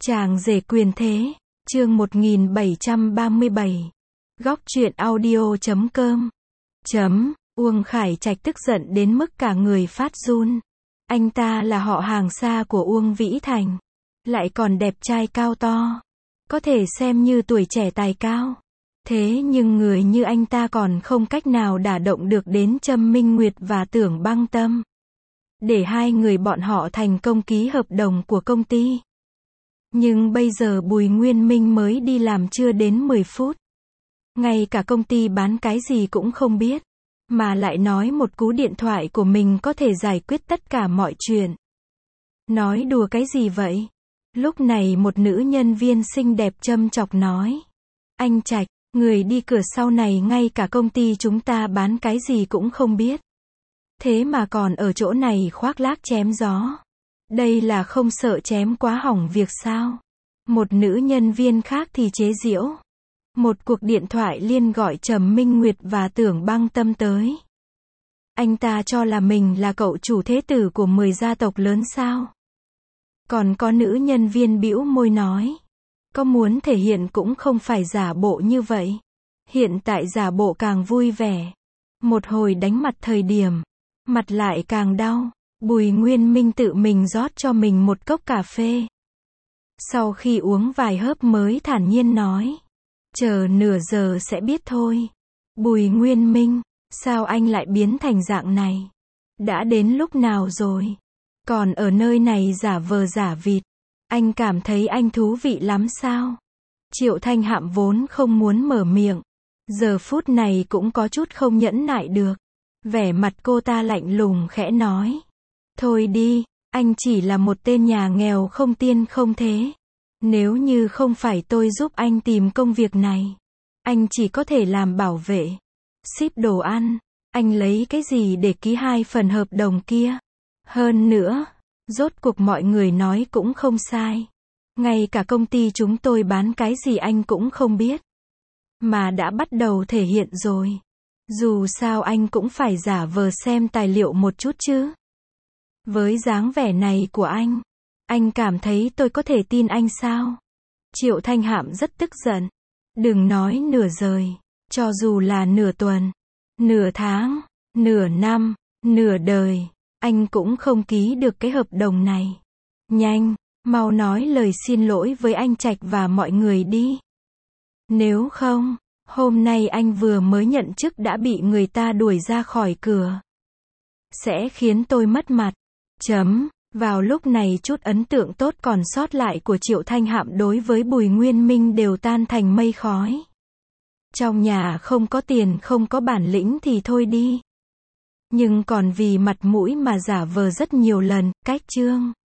Chàng rể quyền thế, chương 1737. Góc truyện audio.com. Uông Khải Trạch tức giận đến mức cả người phát run. Anh ta là họ hàng xa của Uông Vĩ Thành, lại còn đẹp trai cao to, có thể xem như tuổi trẻ tài cao. Thế nhưng người như anh ta còn không cách nào đả động được đến Trâm Minh Nguyệt và Tưởng Băng Tâm, để hai người bọn họ thành công ký hợp đồng của công ty. Nhưng bây giờ Bùi Nguyên Minh mới đi làm chưa đến 10 phút. Ngay cả công ty bán cái gì cũng không biết, mà lại nói một cú điện thoại của mình có thể giải quyết tất cả mọi chuyện. Nói đùa cái gì vậy? Lúc này một nữ nhân viên xinh đẹp châm chọc nói. Anh Trạch, người đi cửa sau này ngay cả công ty chúng ta bán cái gì cũng không biết. Thế mà còn ở chỗ này khoác lác chém gió. Đây là không sợ chém quá hỏng việc sao? Một nữ nhân viên khác thì chế giễu. Một cuộc điện thoại liên gọi Trầm Minh Nguyệt và Tưởng Băng Tâm tới. Anh ta cho là mình là cậu chủ thế tử của 10 gia tộc lớn sao? Còn có nữ nhân viên bĩu môi nói. Có muốn thể hiện cũng không phải giả bộ như vậy. Hiện tại giả bộ càng vui vẻ. Một hồi đánh mặt thời điểm, mặt lại càng đau. Bùi Nguyên Minh tự mình rót cho mình một cốc cà phê. Sau khi uống vài hớp mới thản nhiên nói. Chờ nửa giờ sẽ biết thôi. Bùi Nguyên Minh, sao anh lại biến thành dạng này? Đã đến lúc nào rồi? Còn ở nơi này giả vờ giả vịt. Anh cảm thấy anh thú vị lắm sao? Triệu Thanh Hạm vốn không muốn mở miệng. Giờ phút này cũng có chút không nhẫn nại được. Vẻ mặt cô ta lạnh lùng khẽ nói. Thôi đi, anh chỉ là một tên nhà nghèo không tiên không thế. Nếu như không phải tôi giúp anh tìm công việc này, anh chỉ có thể làm bảo vệ, ship đồ ăn. Anh lấy cái gì để ký 2 phần hợp đồng kia? Hơn nữa, rốt cuộc mọi người nói cũng không sai. Ngay cả công ty chúng tôi bán cái gì anh cũng không biết. Mà đã bắt đầu thể hiện rồi. Dù sao anh cũng phải giả vờ xem tài liệu một chút chứ. Với dáng vẻ này của anh cảm thấy tôi có thể tin anh sao? Triệu Thanh Hạm rất tức giận. Đừng nói nửa giời, cho dù là nửa tuần, nửa tháng, nửa năm, nửa đời, anh cũng không ký được cái hợp đồng này. Nhanh, mau nói lời xin lỗi với anh Trạch và mọi người đi. Nếu không, hôm nay anh vừa mới nhận chức đã bị người ta đuổi ra khỏi cửa. Sẽ khiến tôi mất mặt. Vào lúc này chút ấn tượng tốt còn sót lại của Triệu Thanh Hạm đối với Bùi Nguyên Minh đều tan thành mây khói. Trong nhà không có tiền không có bản lĩnh thì thôi đi. Nhưng còn vì mặt mũi mà giả vờ rất nhiều lần, cách chương.